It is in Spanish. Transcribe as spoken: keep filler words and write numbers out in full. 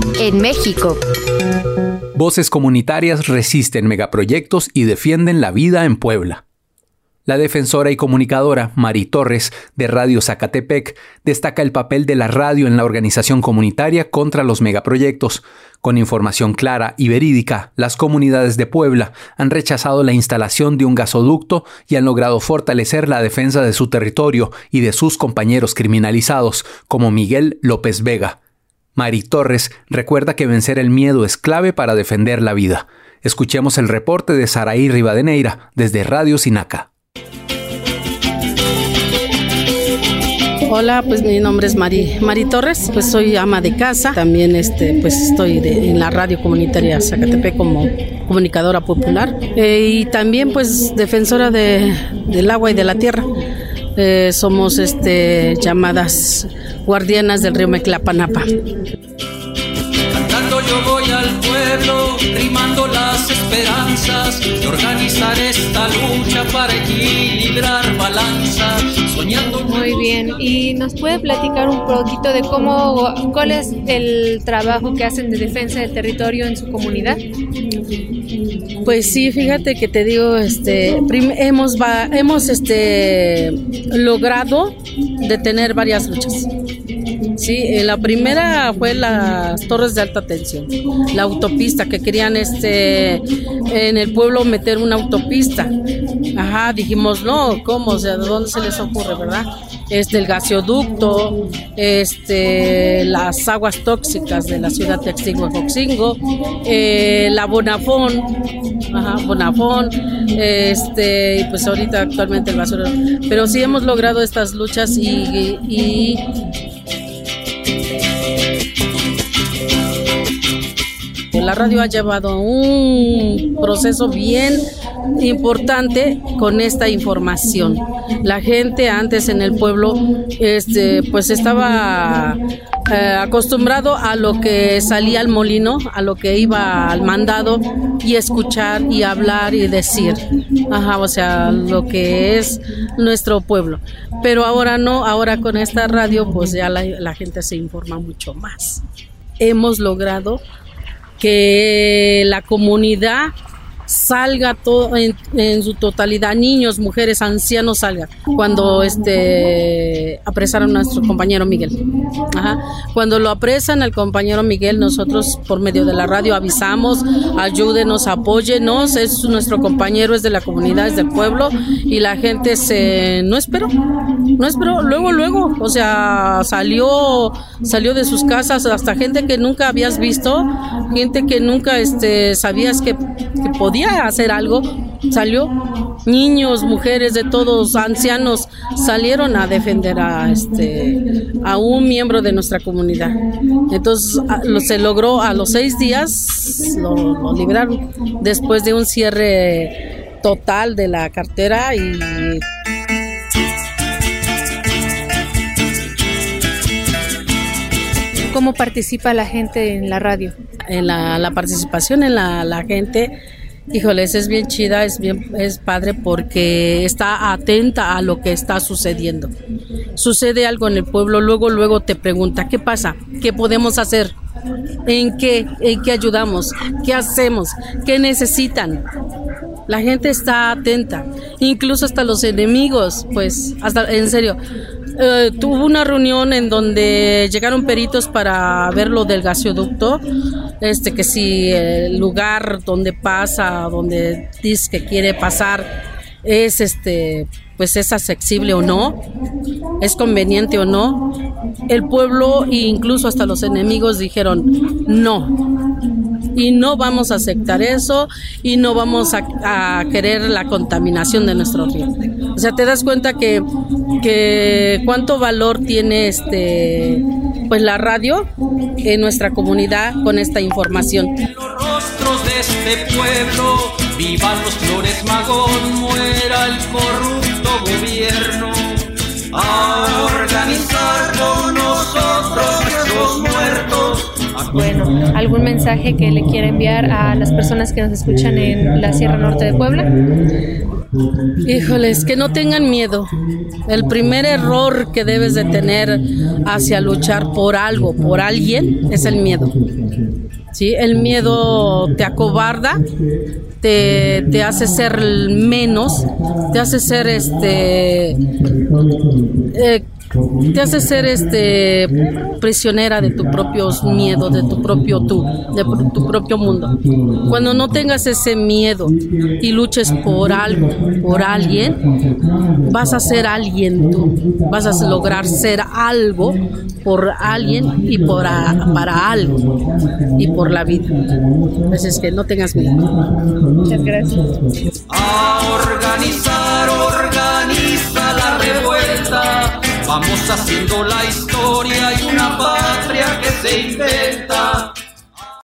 en México. Voces comunitarias resisten megaproyectos y defienden la vida en Puebla. La defensora y comunicadora Mari Torres, de Radio Zacatepec, destaca el papel de la radio en la organización comunitaria contra los megaproyectos. Con información clara y verídica, las comunidades de Puebla han rechazado la instalación de un gasoducto y han logrado fortalecer la defensa de su territorio y de sus compañeros criminalizados, como Miguel López Vega. Mari Torres recuerda que vencer el miedo es clave para defender la vida. Escuchemos el reporte de Saraí Rivadeneira desde Radio Sinaca. Hola, pues mi nombre es Mari, Mari Torres, pues soy ama de casa, también este, pues estoy de, en la radio comunitaria Zacatepec como comunicadora popular eh, y también pues defensora de, del agua y de la tierra. Eh, somos este, llamadas guardianas del río Meclapanapa. Cantando yo voy al pueblo, rimando las esperanzas de organizar esta lucha para equilibrar balanzas, soñando. Muy bien, ¿y nos puede platicar un poquito de cómo, cuál es el trabajo que hacen de defensa del territorio en su comunidad? Pues sí, fíjate que te digo, este, prim- hemos va, hemos este logrado detener varias luchas. Sí, la primera fue las torres de alta tensión, la autopista, que querían este en el pueblo meter una autopista. Ajá, dijimos, no, ¿cómo? O sea, ¿de dónde se les ocurre, verdad? Este, el gasoducto, este, las aguas tóxicas de la ciudad de Textingo-Joxingo, eh, la Bonafón, ajá, Bonafón, este, y pues ahorita actualmente el basurero. Pero sí hemos logrado estas luchas y, y, y la radio ha llevado un proceso bien importante con esta información. La gente antes en el pueblo este, pues estaba eh, acostumbrado a lo que salía al molino, a lo que iba al mandado y escuchar y hablar y decir. Ajá, o sea, lo que es nuestro pueblo. Pero ahora no, ahora con esta radio pues ya la, la gente se informa mucho más. Hemos logrado que la comunidad salga todo en, en su totalidad, niños, mujeres, ancianos salgan. Cuando este apresaron a nuestro compañero Miguel, ajá. Cuando lo apresan al compañero Miguel, nosotros por medio de la radio avisamos, ayúdenos, apóyenos, es nuestro compañero, es de la comunidad, es del pueblo, y la gente se no esperó, no esperó, luego, luego, o sea, salió, salió de sus casas, hasta gente que nunca habías visto, gente que nunca este sabías que, que podía hacer algo, salió, niños, mujeres, de todos, ancianos, salieron a defender a este a un miembro de nuestra comunidad. Entonces a, lo, se logró a los seis días, lo, lo liberaron después de un cierre total de la cartera. Y ¿cómo participa la gente en la radio? En la, la participación en la, la gente, híjoles, es bien chida, es bien, es padre porque está atenta a lo que está sucediendo. Sucede algo en el pueblo, luego, luego te pregunta, ¿qué pasa? ¿Qué podemos hacer? ¿En qué? ¿En qué ayudamos? ¿Qué hacemos? ¿Qué necesitan? La gente está atenta, incluso hasta los enemigos, pues, hasta, en serio. Uh, tuvo una reunión en donde llegaron peritos para ver lo del gasoducto, este que si el lugar donde pasa, donde dice que quiere pasar, es este, pues es accesible o no, es conveniente o no. El pueblo e incluso hasta los enemigos dijeron no. Y no vamos a aceptar eso y no vamos a, a querer la contaminación de nuestro río. O sea, te das cuenta que, que cuánto valor tiene este pues la radio en nuestra comunidad con esta información. Los rostros de este pueblo, vivan los Flores Magón, muera el corrupto gobierno. A organizar con nosotros nuestros muertos, a bueno, ¿algún mensaje que le quiera enviar a las personas que nos escuchan en la Sierra Norte de Puebla? Híjoles, que no tengan miedo. El primer error que debes de tener hacia luchar por algo, por alguien, es el miedo. ¿Sí? El miedo te acobarda, te, te hace ser menos, te hace ser este... Eh, te hace ser este prisionera de tus propios miedos, de tu propio tú, de tu propio mundo. Cuando no tengas ese miedo y luches por algo, por alguien, vas a ser alguien tú, vas a lograr ser algo por alguien y por a, para algo y por la vida. Entonces, que no tengas miedo. Muchas gracias. A organizar, organiza la revuelta. Vamos haciendo la historia y una patria que se inventa.